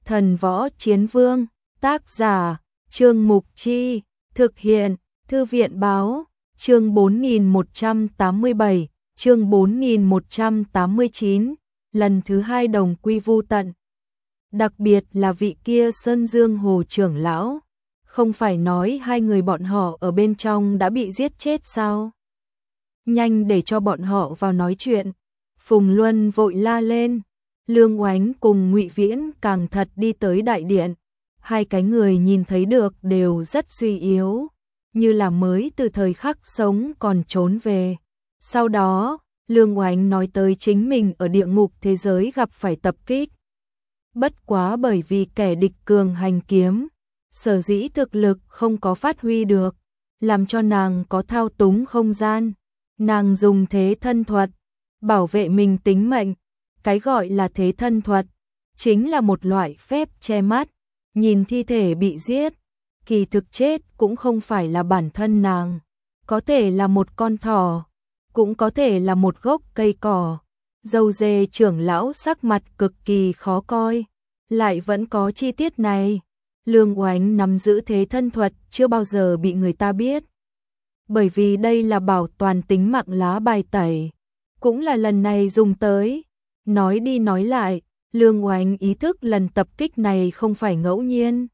Thần Võ Chiến Vương, tác giả, Trương Mục Chi, thực hiện, Thư viện Báo, chương 4187, chương 4189, lần thứ 2 đồng quy vu tận. Đặc biệt là vị kia Sơn Dương Hồ trưởng lão, không phải nói hai người bọn họ ở bên trong đã bị giết chết sao? Nhanh để cho bọn họ vào nói chuyện. Phùng Luân vội la lên. Lương Oánh cùng Ngụy Viễn càng thật đi tới đại điện. Hai cái người nhìn thấy được đều rất suy yếu, như là mới từ thời khắc sống còn trốn về. Sau đó, Lương Oánh nói tới chính mình ở địa ngục thế giới gặp phải tập kích. Bất quá bởi vì kẻ địch cường hành kiếm, sở dĩ thực lực không có phát huy được, làm cho nàng có thao túng không gian. Nàng dùng thế thân thuật, bảo vệ mình tính mệnh. Cái gọi là thế thân thuật, chính là một loại phép che mắt, nhìn thi thể bị giết. Kỳ thực chết cũng không phải là bản thân nàng, có thể là một con thỏ, cũng có thể là một gốc cây cỏ. Dâu dê trưởng lão sắc mặt cực kỳ khó coi, lại vẫn có chi tiết này. Lương Oánh nắm giữ thế thân thuật chưa bao giờ bị người ta biết, bởi vì đây là bảo toàn tính mạng lá bài tẩy, cũng là lần này dùng tới. Nói đi nói lại, Lương Oánh ý thức lần tập kích này không phải ngẫu nhiên.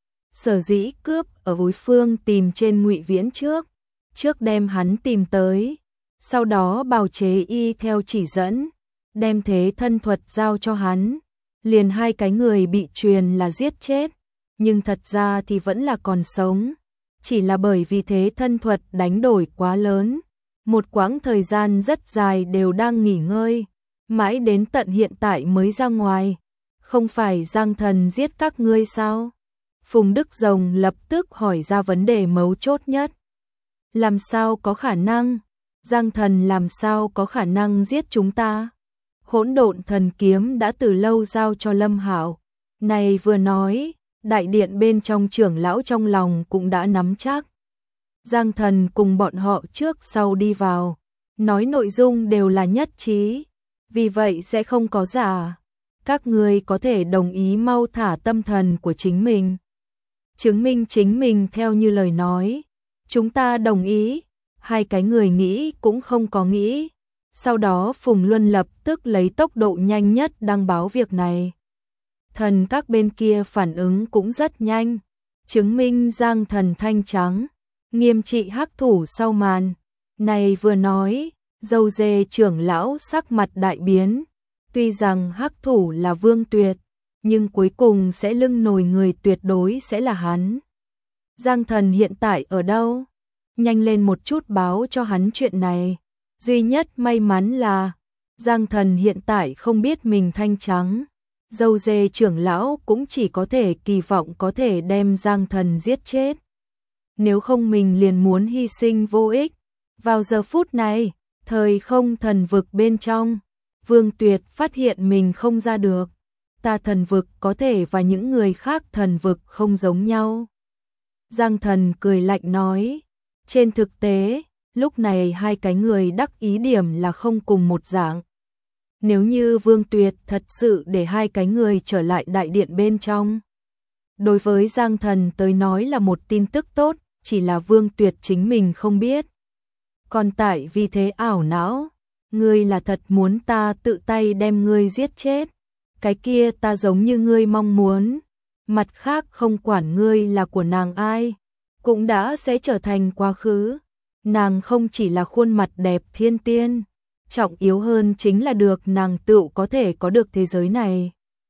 Sở dĩ cướp ở đối phương tìm trên Ngụy Viễn trước đem hắn tìm tới, sau đó bào chế y theo chỉ dẫn, đem thế thân thuật giao cho hắn. Liền hai cái người bị truyền là giết chết, nhưng thật ra thì vẫn là còn sống, chỉ là bởi vì thế thân thuật đánh đổi quá lớn, một quãng thời gian rất dài đều đang nghỉ ngơi, mãi đến tận hiện tại mới ra ngoài. Không phải Giang Thần giết các ngươi sao? Phùng Đức Rồng lập tức hỏi ra vấn đề mấu chốt nhất. Làm sao có khả năng? Giang Thần làm sao có khả năng giết chúng ta? Hỗn độn thần kiếm đã từ lâu giao cho Lâm Hạo. Này vừa nói, đại điện bên trong trưởng lão trong lòng cũng đã nắm chắc. Giang Thần cùng bọn họ trước sau đi vào, nói nội dung đều là nhất trí, vì vậy sẽ không có giả. Các ngươi có thể đồng ý mau thả tâm thần của chính mình, chứng minh chính mình theo như lời nói. Chúng ta đồng ý. Hai cái người nghĩ cũng không có nghĩ. Sau đó Phùng Luân lập tức lấy tốc độ nhanh nhất đăng báo việc này. Thần các bên kia phản ứng cũng rất nhanh, chứng minh Giang Thần thanh trắng, nghiêm trị hắc thủ sau màn. Này vừa nói, dâu dê trưởng lão sắc mặt đại biến. Tuy rằng hắc thủ là Vương Tuyệt, nhưng cuối cùng sẽ lưng nổi người tuyệt đối sẽ là hắn. Giang Thần hiện tại ở đâu? Nhanh lên một chút báo cho hắn chuyện này. Duy nhất may mắn là Giang Thần hiện tại không biết mình thanh trắng. Dâu dê trưởng lão cũng chỉ có thể kỳ vọng có thể đem Giang Thần giết chết. Nếu không mình liền muốn hy sinh vô ích. Vào giờ phút này, thời không thần vực bên trong, Vương Tuyệt phát hiện mình không ra được. Ta thần vực có thể và những người khác thần vực không giống nhau. Giang Thần cười lạnh nói. Trên thực tế, lúc này hai cái người đắc ý điểm là không cùng một dạng. Nếu như Vương Tuyệt thật sự để hai cái người trở lại đại điện bên trong, đối với Giang Thần tới nói là một tin tức tốt, chỉ là Vương Tuyệt chính mình không biết. Còn tại vì thế ảo não, ngươi là thật muốn ta tự tay đem ngươi giết chết, cái kia ta giống như ngươi mong muốn, mặt khác không quản ngươi là của nàng ai, cũng đã sẽ trở thành quá khứ. Nàng không chỉ là khuôn mặt đẹp thiên tiên, trọng yếu hơn chính là được nàng tự có thể có được thế giới này.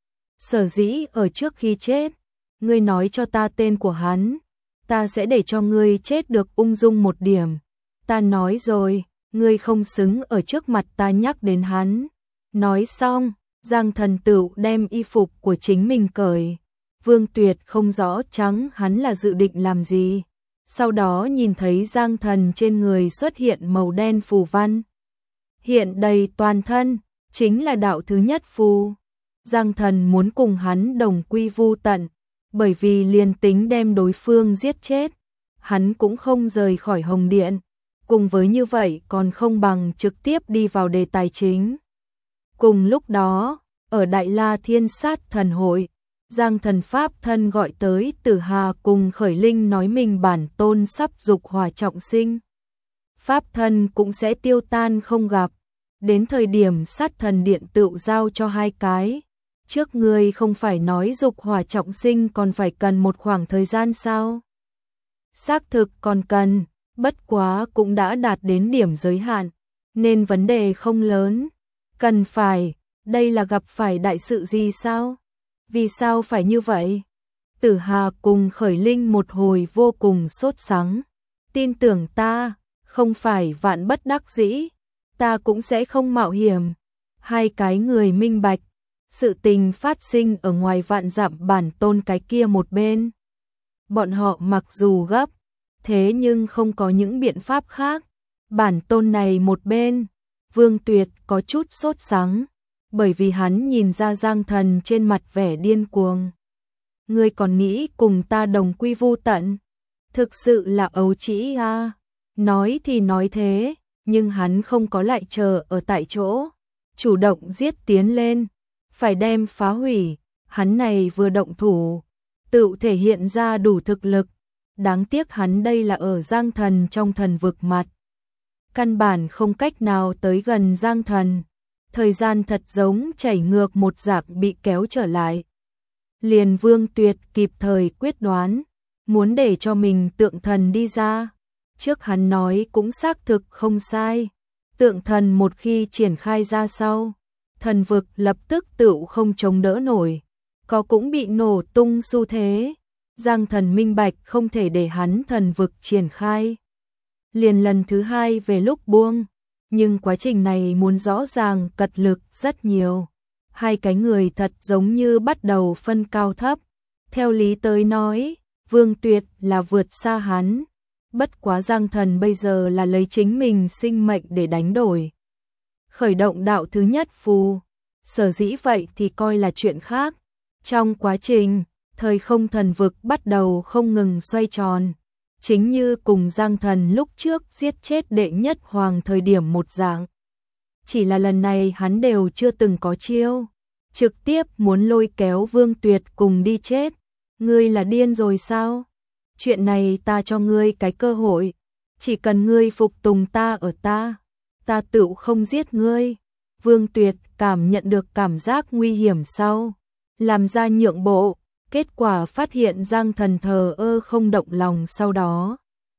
Sở dĩ ở trước khi chết, ngươi nói cho ta tên của hắn, ta sẽ để cho ngươi chết được ung dung một điểm. Ta nói rồi, ngươi không xứng ở trước mặt ta nhắc đến hắn. Nói xong, Giang Thần tự đem y phục của chính mình cởi. Vương Tuyệt không rõ trắng hắn là dự định làm gì. Sau đó nhìn thấy Giang Thần trên người xuất hiện màu đen phù văn, hiện đầy toàn thân, chính là đạo thứ nhất phù. Giang Thần muốn cùng hắn đồng quy vu tận, bởi vì liền tính đem đối phương giết chết, hắn cũng không rời khỏi Hồng Điện. Cùng với như vậy còn không bằng trực tiếp đi vào đề tài chính. Cùng lúc đó, ở Đại La Thiên Sát Thần Hội, Giang thần pháp thân gọi tới Tử Hà cùng Khởi Linh nói mình bản tôn sắp dục hỏa trọng sinh. Pháp thân cũng sẽ tiêu tan không gặp. Đến thời điểm sát thần điện tựu giao cho hai cái. Trước ngươi không phải nói dục hỏa trọng sinh còn phải cần một khoảng thời gian sao? Xác thực còn cần, bất quá cũng đã đạt đến điểm giới hạn, nên vấn đề không lớn. Cần phải, đây là gặp phải đại sự gì sao? Vì sao phải như vậy? Tử Hà cùng Khởi Linh một hồi vô cùng sốt sắng. Tin tưởng ta, không phải vạn bất đắc dĩ, ta cũng sẽ không mạo hiểm. Hai cái người minh bạch, sự tình phát sinh ở ngoài vạn dặm bản tôn cái kia một bên. Bọn họ mặc dù gấp, thế nhưng không có những biện pháp khác. Bản tôn này một bên, Vương Tuyệt có chút sốt sắng, bởi vì hắn nhìn ra Giang Thần trên mặt vẻ điên cuồng. Ngươi còn nghĩ cùng ta đồng quy vu tận? Thực sự là ấu trĩ a. Nói thì nói thế, nhưng hắn không có lại chờ ở tại chỗ, chủ động giết tiến lên, phải đem phá hủy. Hắn này vừa động thủ, tự thể hiện ra đủ thực lực. Đáng tiếc hắn đây là ở Giang Thần trong thần vực mặt, căn bản không cách nào tới gần Giang Thần. Thời gian thật giống chảy ngược một dạng bị kéo trở lại. Liền Vương Tuyệt kịp thời quyết đoán, muốn để cho mình tượng thần đi ra. Trước hắn nói cũng xác thực không sai. Tượng thần một khi triển khai ra sau, thần vực lập tức tựu không chống đỡ nổi, có cũng bị nổ tung xu thế. Giang Thần minh bạch không thể để hắn thần vực triển khai. Liền lần thứ hai về lúc buông, nhưng quá trình này muốn rõ ràng cật lực rất nhiều. Hai cái người thật giống như bắt đầu phân cao thấp. Theo lý tới nói, Vương Tuyệt là vượt xa hắn. Bất quá Giang Thần bây giờ là lấy chính mình sinh mệnh để đánh đổi. Khởi động đạo thứ nhất phù, sở dĩ vậy thì coi là chuyện khác. Trong quá trình, thời không thần vực bắt đầu không ngừng xoay tròn. Chính như cùng Giang Thần lúc trước giết chết đệ nhất hoàng thời điểm một dạng. Chỉ là lần này hắn đều chưa từng có chiêu, trực tiếp muốn lôi kéo Vương Tuyệt cùng đi chết. Ngươi là điên rồi sao? Chuyện này ta cho ngươi cái cơ hội, chỉ cần ngươi phục tùng ta ở ta tựu không giết ngươi. Vương Tuyệt cảm nhận được cảm giác nguy hiểm sau, làm ra nhượng bộ, kết quả phát hiện Giang Thần thờ ơ không động lòng. Sau đó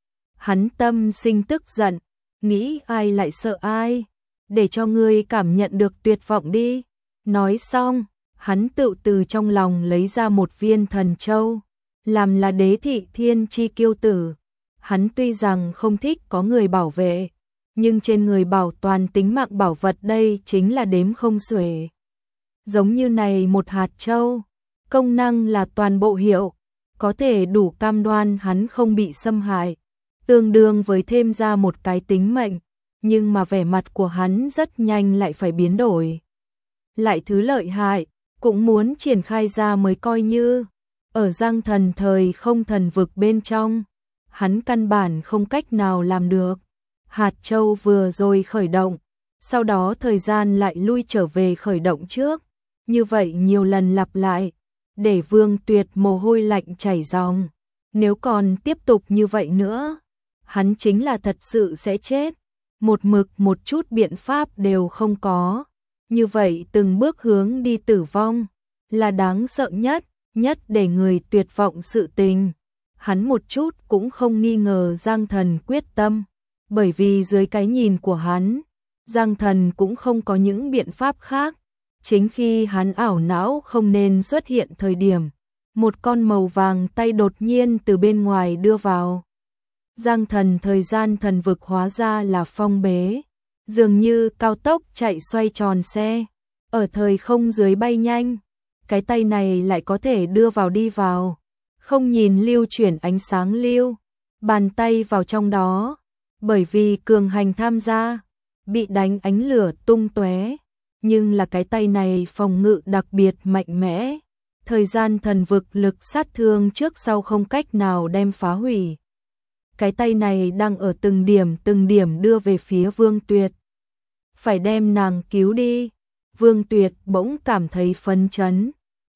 hắn tâm sinh tức giận, nghĩ ai lại sợ ai, để cho ngươi cảm nhận được tuyệt vọng đi. Nói xong, hắn tự từ trong lòng lấy ra một viên thần châu, làm là đế thị thiên chi kiêu tử. Hắn tuy rằng không thích có người bảo vệ, nhưng trên người bảo toàn tính mạng bảo vật đây chính là đếm không xuể. Giống như này một hạt châu, công năng là toàn bộ hiệu, có thể đủ cam đoan hắn không bị xâm hại, tương đương với thêm ra một cái tính mệnh. Nhưng mà vẻ mặt của hắn rất nhanh lại phải biến đổi. Lại thứ lợi hại, cũng muốn triển khai ra mới coi như. Ở Giang Thần thời không thần vực bên trong, hắn căn bản không cách nào làm được. Hạt châu vừa rồi khởi động, sau đó thời gian lại lui trở về khởi động trước. Như vậy nhiều lần lặp lại, để Vương Tuyệt mồ hôi lạnh chảy ròng. Nếu còn tiếp tục như vậy nữa, hắn chính là thật sự sẽ chết. Một mực một chút biện pháp đều không có. Như vậy từng bước hướng đi tử vong, là đáng sợ nhất, nhất để người tuyệt vọng sự tình. Hắn một chút cũng không nghi ngờ Giang Thần quyết tâm, bởi vì dưới cái nhìn của hắn, Giang Thần cũng không có những biện pháp khác. Chính khi hắn ảo não không nên xuất hiện thời điểm, một con màu vàng tay đột nhiên từ bên ngoài đưa vào. Giang Thần thời gian thần vực hóa ra là phong bế, dường như cao tốc chạy xoay tròn xe, ở thời không dưới bay nhanh. Cái tay này lại có thể đưa vào đi vào, không nhìn lưu chuyển ánh sáng lưu, bàn tay vào trong đó, bởi vì cường hành tham gia, bị đánh ánh lửa tung tóe. Nhưng là cái tay này phòng ngự đặc biệt mạnh mẽ, thời gian thần vực lực sát thương trước sau không cách nào đem phá hủy. Cái tay này đang ở từng điểm đưa về phía Vương Tuyệt. Phải đem nàng cứu đi. Vương Tuyệt bỗng cảm thấy phấn chấn.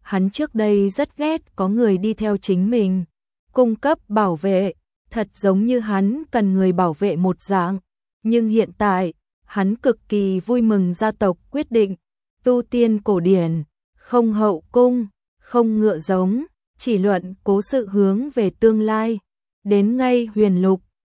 hắn trước đây rất ghét có người đi theo chính mình, cung cấp bảo vệ, thật giống như hắn cần người bảo vệ một dạng. Nhưng hiện tại, hắn cực kỳ vui mừng gia tộc quyết định tu tiên cổ điển, không hậu cung, không ngựa giống, chỉ luận cố sự hướng về tương lai. Đến ngay huyền lục,